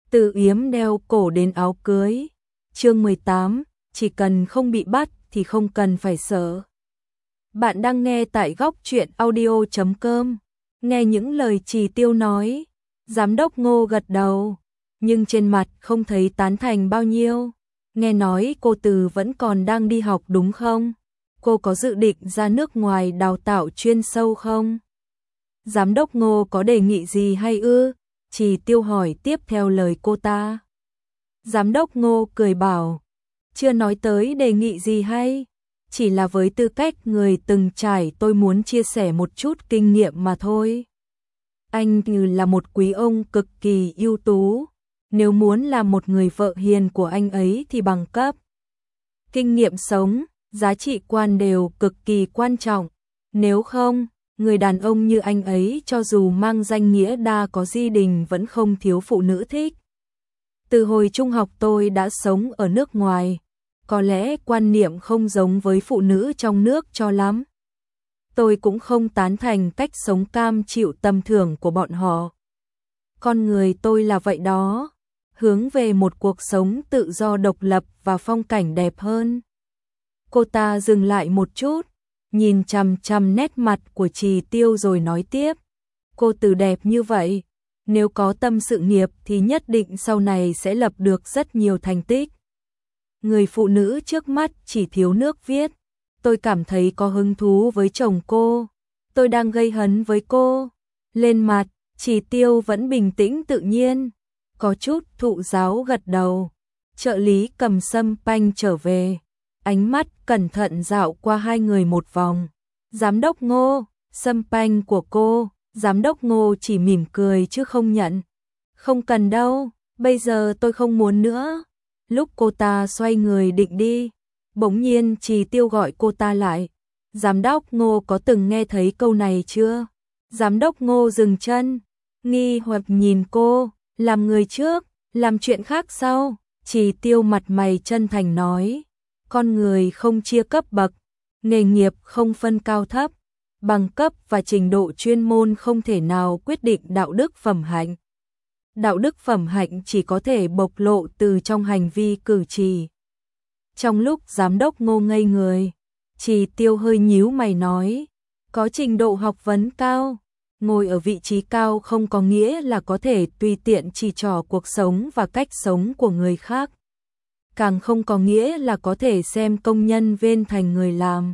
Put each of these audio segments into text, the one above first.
từ yếm đeo cổ đến áo cưới. Chương 18, chỉ cần không bị bắt thì không cần phải sợ. Bạn đang nghe tại góc truyện audio.com. Nghe những lời Trì Tiêu nói, Giám đốc Ngô gật đầu, nhưng trên mặt không thấy tán thành bao nhiêu. Nghe nói cô Từ vẫn còn đang đi học đúng không? Cô có dự định ra nước ngoài đào tạo chuyên sâu không? Giám đốc Ngô có đề nghị gì hay ư? Trì Tiêu hỏi tiếp theo lời cô ta. Giám đốc Ngô cười bảo, chưa nói tới đề nghị gì hay, chỉ là với tư cách người từng trải tôi muốn chia sẻ một chút kinh nghiệm mà thôi. Anh như là một quý ông cực kỳ ưu tú, nếu muốn làm một người vợ hiền của anh ấy thì bằng cấp, kinh nghiệm sống, giá trị quan đều cực kỳ quan trọng. Nếu không, người đàn ông như anh ấy cho dù mang danh nghĩa đa có gia đình vẫn không thiếu phụ nữ thích. Từ hồi trung học tôi đã sống ở nước ngoài, có lẽ quan niệm không giống với phụ nữ trong nước cho lắm. Tôi cũng không tán thành cách sống cam chịu tầm thường của bọn họ. Con người tôi là vậy đó, hướng về một cuộc sống tự do độc lập và phong cảnh đẹp hơn. Cô ta dừng lại một chút, nhìn chằm chằm nét mặt của Trì Tiêu rồi nói tiếp. Cô Từ đẹp như vậy, nếu có tâm sự nghiệp thì nhất định sau này sẽ lập được rất nhiều thành tích. Người phụ nữ trước mắt chỉ thiếu nước viết. Tôi cảm thấy có hứng thú với chồng cô. Tôi đang gây hấn với cô. Lên mặt, Trì Tiêu vẫn bình tĩnh tự nhiên. Có chút thụ giáo gật đầu. Trợ lý cầm sâm panh trở về. Ánh mắt cẩn thận dạo qua hai người một vòng. Giám đốc Ngô, sâm panh của cô. Giám đốc Ngô chỉ mỉm cười chứ không nhận. Không cần đâu, bây giờ tôi không muốn nữa. Lúc cô ta xoay người định đi, bỗng nhiên Trì Tiêu gọi cô ta lại. Giám đốc Ngô có từng nghe thấy câu này chưa? Giám đốc Ngô dừng chân, nghi hoặc nhìn cô, làm người trước, làm chuyện khác sau. Trì Tiêu mặt mày chân thành nói, con người không chia cấp bậc, nghề nghiệp không phân cao thấp, bằng cấp và trình độ chuyên môn không thể nào quyết định đạo đức phẩm hạnh. Đạo đức phẩm hạnh chỉ có thể bộc lộ từ trong hành vi cử chỉ. Trong lúc giám đốc Ngô ngây người, Trì Tiêu hơi nhíu mày nói, có trình độ học vấn cao, ngồi ở vị trí cao không có nghĩa là có thể tùy tiện chỉ trỏ cuộc sống và cách sống của người khác. Càng không có nghĩa là có thể xem công nhân viên thành người làm.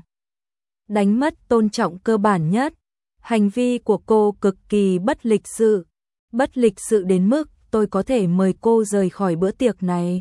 Đánh mất tôn trọng cơ bản nhất. Hành vi của cô cực kỳ bất lịch sự. Bất lịch sự đến mức tôi có thể mời cô rời khỏi bữa tiệc này.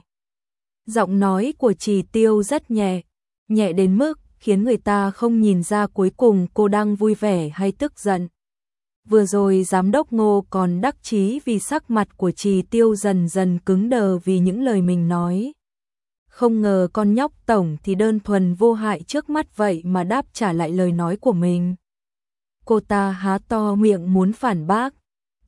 Giọng nói của Trì Tiêu rất nhẹ, nhẹ đến mức khiến người ta không nhìn ra cuối cùng cô đang vui vẻ hay tức giận. Vừa rồi giám đốc Ngô còn đắc chí vì sắc mặt của Trì Tiêu dần dần cứng đờ vì những lời mình nói. Không ngờ con nhóc tổng thì đơn thuần vô hại trước mắt vậy mà đáp trả lại lời nói của mình. Cô ta há to miệng muốn phản bác.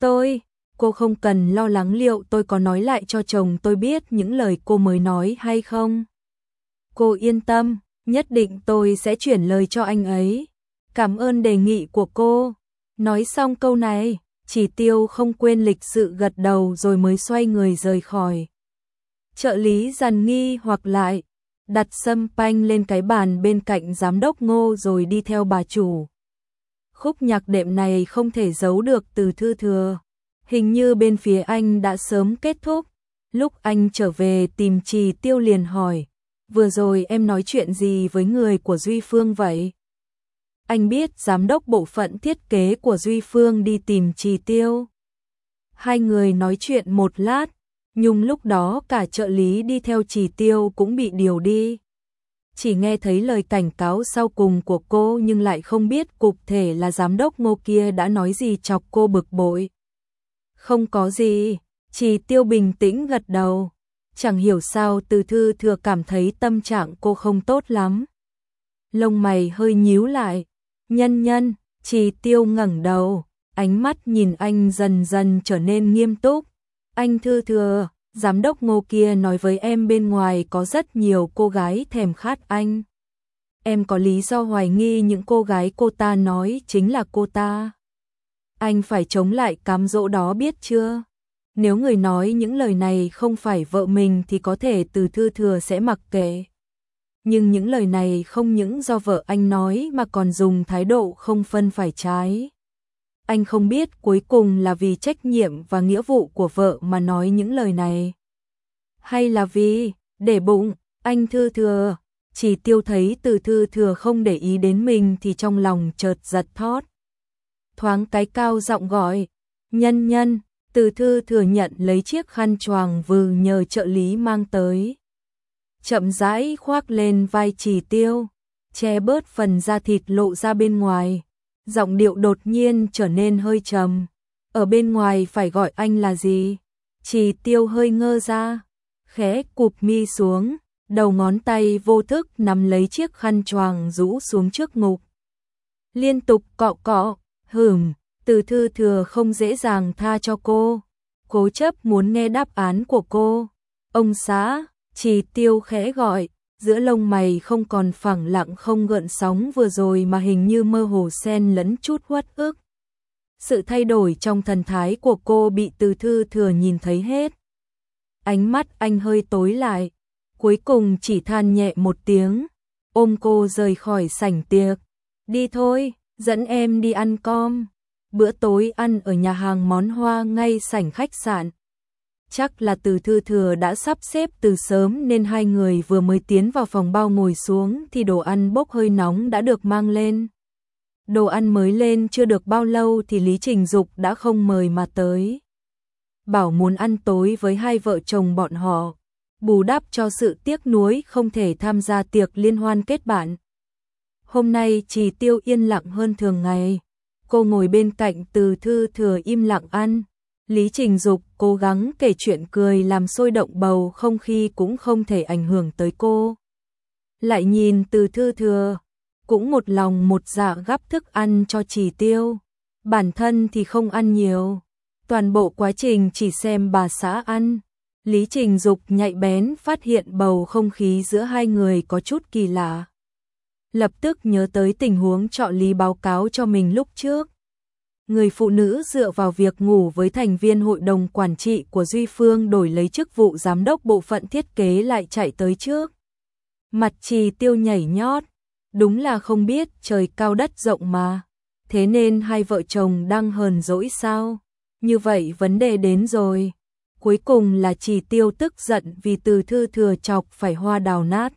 Cô không cần lo lắng liệu tôi có nói lại cho chồng tôi biết những lời cô mới nói hay không. Cô yên tâm, nhất định tôi sẽ chuyển lời cho anh ấy. Cảm ơn đề nghị của cô. Nói xong câu này, Trì Tiêu không quên lịch sự gật đầu rồi mới xoay người rời khỏi. Trợ lý dằn nghi hoặc lại, đặt sâm panh lên cái bàn bên cạnh giám đốc Ngô rồi đi theo bà chủ. Khúc nhạc đệm này không thể giấu được từ Thư Thừa. Hình như bên phía anh đã sớm kết thúc. Lúc anh trở về tìm Trì Tiêu liền hỏi, vừa rồi em nói chuyện gì với người của Duy Phương vậy? Anh biết giám đốc bộ phận thiết kế của Duy Phương đi tìm Trì Tiêu. Hai người nói chuyện một lát, nhưng lúc đó cả trợ lý đi theo Trì Tiêu cũng bị điều đi. Chỉ nghe thấy lời cảnh cáo sau cùng của cô nhưng lại không biết cụ thể là giám đốc Ngô kia đã nói gì chọc cô bực bội. Không có gì, Trì Tiêu bình tĩnh gật đầu. Chẳng hiểu sao từ Thư Thừa cảm thấy tâm trạng cô không tốt lắm. Lông mày hơi nhíu lại. Nhân, Trì Tiêu ngẩng đầu, ánh mắt nhìn anh dần dần trở nên nghiêm túc. Anh Thư Thừa, giám đốc Ngô kia nói với em bên ngoài có rất nhiều cô gái thèm khát anh. Em có lý do hoài nghi những cô gái cô ta nói chính là cô ta. Anh phải chống lại cám dỗ đó biết chưa? Nếu người nói những lời này không phải vợ mình thì có thể Từ Thư Thừa sẽ mặc kệ. Nhưng những lời này không những do vợ anh nói mà còn dùng thái độ không phân phải trái. Anh không biết cuối cùng là vì trách nhiệm và nghĩa vụ của vợ mà nói những lời này, hay là vì để bụng. Anh Thư Thừa. Chỉ Tiêu thấy Từ Thư Thừa không để ý đến mình thì trong lòng chợt giật thót. Thoáng cái cao giọng gọi, nhân nhân. Từ Thư Thừa nhận lấy chiếc khăn choàng vừa nhờ trợ lý mang tới, chậm rãi khoác lên vai Chỉ Tiêu, che bớt phần da thịt lộ ra bên ngoài. Giọng điệu đột nhiên trở nên hơi trầm. Ở bên ngoài phải gọi anh là gì? Chỉ Tiêu hơi ngơ ra, khẽ cụp mi xuống, đầu ngón tay vô thức nắm lấy chiếc khăn choàng rũ xuống trước ngực. Liên tục cọ cọ, Từ Thư Thừa không dễ dàng tha cho cô, cố chấp muốn nghe đáp án của cô. Ông xã. Chỉ Tiêu khẽ gọi, giữa lông mày không còn phẳng lặng không gợn sóng vừa rồi mà hình như mơ hồ xen lẫn chút uất ức. Sự thay đổi trong thần thái của cô bị Từ Thư Thừa nhìn thấy hết. Ánh mắt anh hơi tối lại, cuối cùng chỉ than nhẹ một tiếng, ôm cô rời khỏi sảnh tiệc. Đi thôi, dẫn em đi ăn cơm. Bữa tối ăn ở nhà hàng món Hoa ngay sảnh khách sạn. Chắc là Từ Thư Thừa đã sắp xếp từ sớm nên hai người vừa mới tiến vào phòng bao ngồi xuống thì đồ ăn bốc hơi nóng đã được mang lên. Đồ ăn mới lên chưa được bao lâu thì Lý Trình Dục đã không mời mà tới. Bảo muốn ăn tối với hai vợ chồng bọn họ, bù đắp cho sự tiếc nuối không thể tham gia tiệc liên hoan kết bạn. Hôm nay Chỉ Tiêu yên lặng hơn thường ngày. Cô ngồi bên cạnh Từ Thư Thừa im lặng ăn. Lý Trình Dục cố gắng kể chuyện cười làm sôi động bầu không khí cũng không thể ảnh hưởng tới cô. Lại nhìn Từ Thư Thừa, cũng một lòng một dạ gắp thức ăn cho Chỉ Tiêu. Bản thân thì không ăn nhiều. Toàn bộ quá trình chỉ xem bà xã ăn. Lý Trình Dục nhạy bén phát hiện bầu không khí giữa hai người có chút kỳ lạ. Lập tức nhớ tới tình huống trợ lý báo cáo cho mình lúc trước. Người phụ nữ dựa vào việc ngủ với thành viên hội đồng quản trị của Duy Phương đổi lấy chức vụ giám đốc bộ phận thiết kế lại chạy tới trước. Mặt Chỉ Tiêu nhảy nhót, đúng là không biết trời cao đất rộng mà. Thế nên hai vợ chồng đang hờn dỗi sao? Như vậy vấn đề đến rồi. Cuối cùng là Chỉ Tiêu tức giận vì Từ Thư Thừa chọc phải hoa đào nát.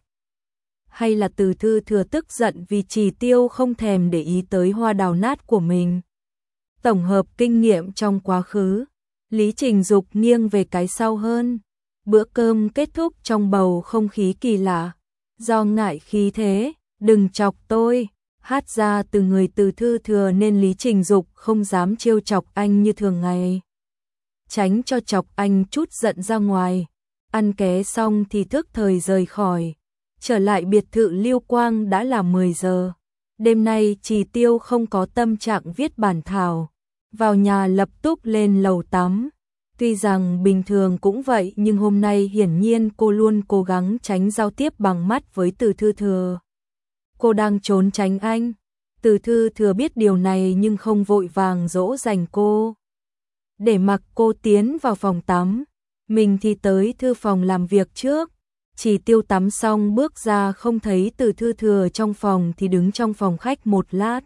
Hay là Từ Thư Thừa tức giận vì Chỉ Tiêu không thèm để ý tới hoa đào nát của mình. Tổng hợp kinh nghiệm trong quá khứ, Lý Trình Dục nghiêng về cái sau hơn. Bữa cơm kết thúc trong bầu không khí kỳ lạ. Do ngại khí thế, đừng chọc tôi, hát ra từ người Từ Thư Thừa nên Lý Trình Dục không dám trêu chọc anh như thường ngày. Tránh cho chọc anh chút giận ra ngoài. Ăn ké xong thì thức thời rời khỏi. Trở lại biệt thự Lưu Quang đã là 10 giờ. Đêm nay Chỉ Tiêu không có tâm trạng viết bản thảo. Vào nhà lập tức lên lầu tắm. Tuy rằng bình thường cũng vậy nhưng hôm nay hiển nhiên cô luôn cố gắng tránh giao tiếp bằng mắt với Từ Thư Thừa. Cô đang trốn tránh anh. Từ Thư Thừa biết điều này nhưng không vội vàng dỗ dành cô. Để mặc cô tiến vào phòng tắm, mình thì tới thư phòng làm việc trước. Chỉ Tiêu tắm xong bước ra không thấy Từ Thư Thừa trong phòng thì đứng trong phòng khách một lát.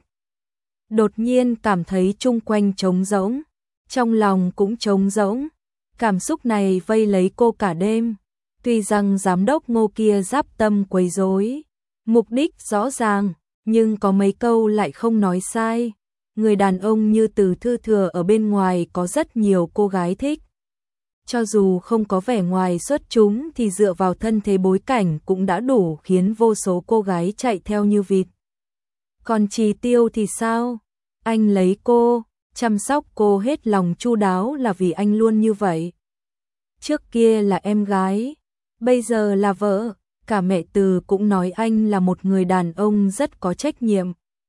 Đột nhiên cảm thấy chung quanh trống rỗng, trong lòng cũng trống rỗng. Cảm xúc này vây lấy cô cả đêm. Tuy rằng giám đốc Ngô kia giáp tâm quấy rối, mục đích rõ ràng, nhưng có mấy câu lại không nói sai. Người đàn ông như Từ Thư Thừa ở bên ngoài có rất nhiều cô gái thích. Cho dù không có vẻ ngoài xuất chúng thì dựa vào thân thế bối cảnh cũng đã đủ khiến vô số cô gái chạy theo như vịt. Còn Chỉ Tiêu thì sao? Anh lấy cô, chăm sóc cô hết lòng chu đáo là vì anh luôn như vậy. Trước kia là em gái, bây giờ là vợ, cả mẹ Từ cũng nói anh là một người đàn ông rất có trách nhiệm.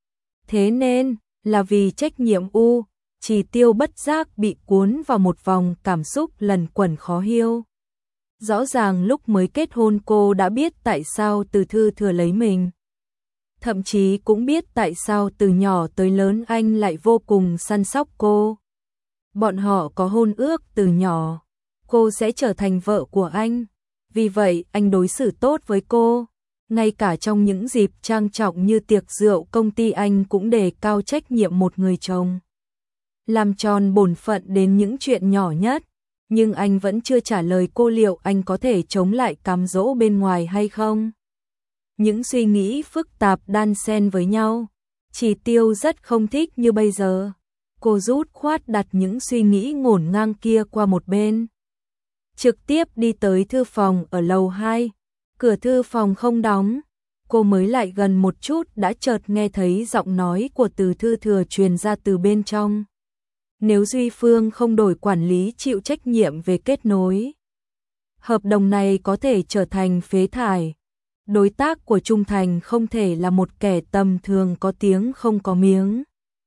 Thế nên, là vì trách nhiệm Chỉ Tiêu bất giác bị cuốn vào một vòng cảm xúc lần quẩn khó hiêu. Rõ ràng lúc mới kết hôn cô đã biết tại sao Từ Thư Thừa lấy mình. Thậm chí cũng biết tại sao từ nhỏ tới lớn anh lại vô cùng săn sóc cô. Bọn họ có hôn ước từ nhỏ, cô sẽ trở thành vợ của anh. Vì vậy anh đối xử tốt với cô. Ngay cả trong những dịp trang trọng như tiệc rượu công ty anh cũng đề cao trách nhiệm một người chồng. Làm tròn bổn phận đến những chuyện nhỏ nhất. Nhưng anh vẫn chưa trả lời cô liệu anh có thể chống lại cám dỗ bên ngoài hay không. Những suy nghĩ phức tạp đan xen với nhau. Chỉ Tiêu rất không thích như bây giờ. Cô rút khoát đặt những suy nghĩ ngổn ngang kia qua một bên. Trực tiếp đi tới thư phòng ở lầu 2. Cửa thư phòng không đóng. Cô mới lại gần một chút đã chợt nghe thấy giọng nói của Từ Thư Thừa truyền ra từ bên trong. Nếu Duy Phương không đổi quản lý chịu trách nhiệm về kết nối, hợp đồng này có thể trở thành phế thải. Đối tác của Trung Thành không thể là một kẻ tầm thường có tiếng không có miếng.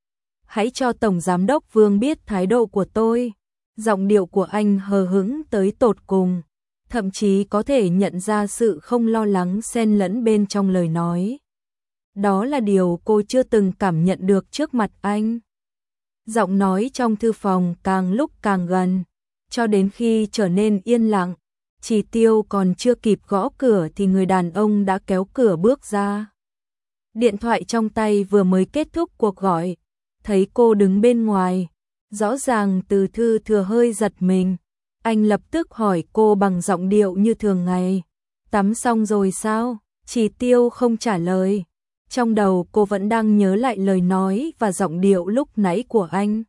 Hãy cho Tổng Giám đốc Vương biết thái độ của tôi. Giọng điệu của anh hờ hững tới tột cùng, thậm chí có thể nhận ra sự không lo lắng xen lẫn bên trong lời nói. Đó là điều cô chưa từng cảm nhận được trước mặt anh. Giọng nói trong thư phòng càng lúc càng gần, cho đến khi trở nên yên lặng. Chỉ Tiêu còn chưa kịp gõ cửa thì người đàn ông đã kéo cửa bước ra. Điện thoại trong tay vừa mới kết thúc cuộc gọi, thấy cô đứng bên ngoài, rõ ràng Từ Thư Thừa hơi giật mình. Anh lập tức hỏi cô bằng giọng điệu như thường ngày. Tắm xong rồi sao? Chỉ Tiêu không trả lời. Trong đầu cô vẫn đang nhớ lại lời nói và giọng điệu lúc nãy của anh.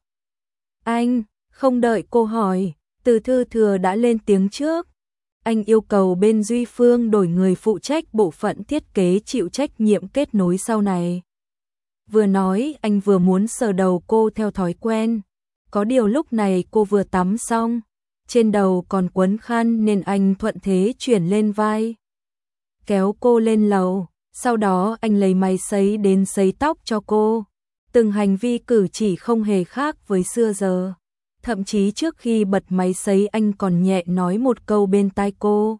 Anh, không đợi cô hỏi, Từ Thư Thừa đã lên tiếng trước. Anh yêu cầu bên Duy Phương đổi người phụ trách bộ phận thiết kế chịu trách nhiệm kết nối sau này. Vừa nói anh vừa muốn sờ đầu cô theo thói quen. Có điều lúc này cô vừa tắm xong, trên đầu còn quấn khăn nên anh thuận thế chuyển lên vai. Kéo cô lên lầu, sau đó anh lấy máy sấy đến sấy tóc cho cô. Từng hành vi cử chỉ không hề khác với xưa giờ. Thậm chí trước khi bật máy sấy anh còn nhẹ nói một câu bên tai cô.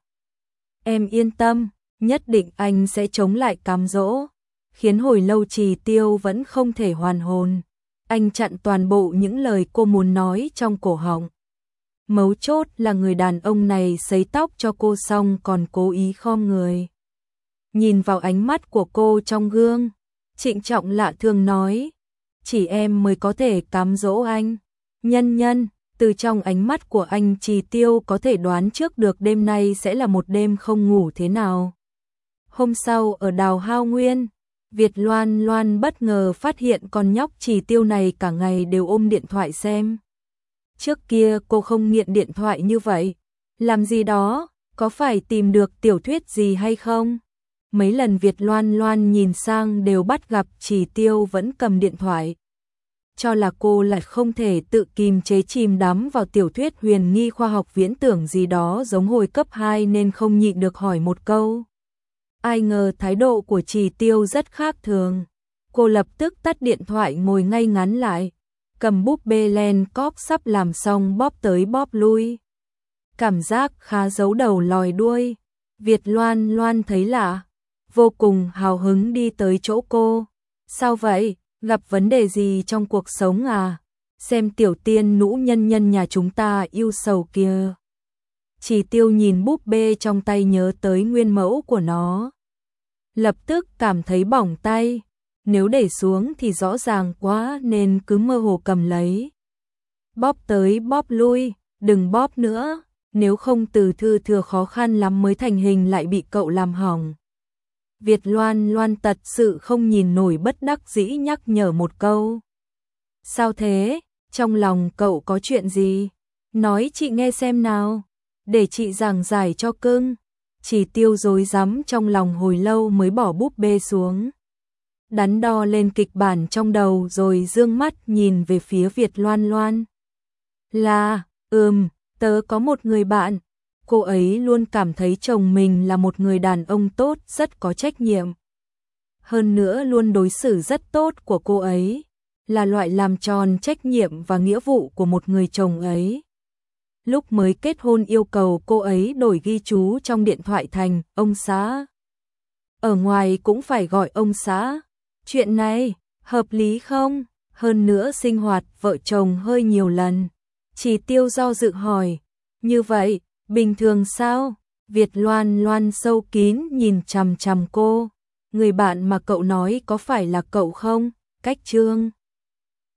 Em yên tâm, nhất định anh sẽ chống lại cám dỗ. Khiến hồi lâu Chỉ Tiêu vẫn không thể hoàn hồn. Anh chặn toàn bộ những lời cô muốn nói trong cổ họng. Mấu chốt là người đàn ông này sấy tóc cho cô xong còn cố ý khom người. Nhìn vào ánh mắt của cô trong gương, trịnh trọng lạ thường nói. Chỉ em mới có thể cám dỗ anh. Nhân, từ trong ánh mắt của anh Chỉ Tiêu có thể đoán trước được đêm nay sẽ là một đêm không ngủ thế nào. Hôm sau ở Đào Hao Nguyên, Việt Loan Loan bất ngờ phát hiện con nhóc Chỉ Tiêu này cả ngày đều ôm điện thoại xem. Trước kia cô không nghiện điện thoại như vậy. Làm gì đó, có phải tìm được tiểu thuyết gì hay không? Mấy lần Việt Loan Loan nhìn sang đều bắt gặp Chỉ Tiêu vẫn cầm điện thoại. Cho là cô lại không thể tự kìm chế chìm đắm vào tiểu thuyết huyền nghi khoa học viễn tưởng gì đó giống hồi cấp 2 nên không nhịn được hỏi một câu. Ai ngờ thái độ của Chỉ Tiêu rất khác thường. Cô lập tức tắt điện thoại ngồi ngay ngắn lại, cầm búp bê len cóp sắp làm xong bóp tới bóp lui. Cảm giác khá giấu đầu lòi đuôi. Việt Loan Loan thấy lạ, vô cùng hào hứng đi tới chỗ cô. Sao vậy? Gặp vấn đề gì trong cuộc sống à? Xem tiểu tiên nũ nhân nhân nhà chúng ta yêu sầu kìa. Chỉ Tiêu nhìn búp bê trong tay nhớ tới nguyên mẫu của nó. Lập tức cảm thấy bỏng tay. Nếu để xuống thì rõ ràng quá nên cứ mơ hồ cầm lấy. Bóp tới bóp lui, đừng bóp nữa. Nếu không Từ Thư Thừa khó khăn lắm mới thành hình lại bị cậu làm hỏng. Việt Loan Loan tật sự không nhìn nổi bất đắc dĩ nhắc nhở một câu. Sao thế? Trong lòng cậu có chuyện gì? Nói chị nghe xem nào. Để chị giảng giải cho cưng. Chỉ Tiêu rối rắm trong lòng hồi lâu mới bỏ búp bê xuống. Đắn đo lên kịch bản trong đầu rồi dương mắt nhìn về phía Việt Loan Loan. Là, tớ có một người bạn. Cô ấy luôn cảm thấy chồng mình là một người đàn ông tốt, rất có trách nhiệm. Hơn nữa luôn đối xử rất tốt của cô ấy, là loại làm tròn trách nhiệm và nghĩa vụ của một người chồng ấy. Lúc mới kết hôn yêu cầu cô ấy đổi ghi chú trong điện thoại thành ông xã. Ở ngoài cũng phải gọi ông xã. Chuyện này, hợp lý không? Hơn nữa sinh hoạt vợ chồng hơi nhiều lần. Chỉ Tiêu do dự hỏi, như vậy, bình thường sao? Việt Loan Loan sâu kín nhìn chằm chằm cô. Người bạn mà cậu nói có phải là cậu không? Cách Trương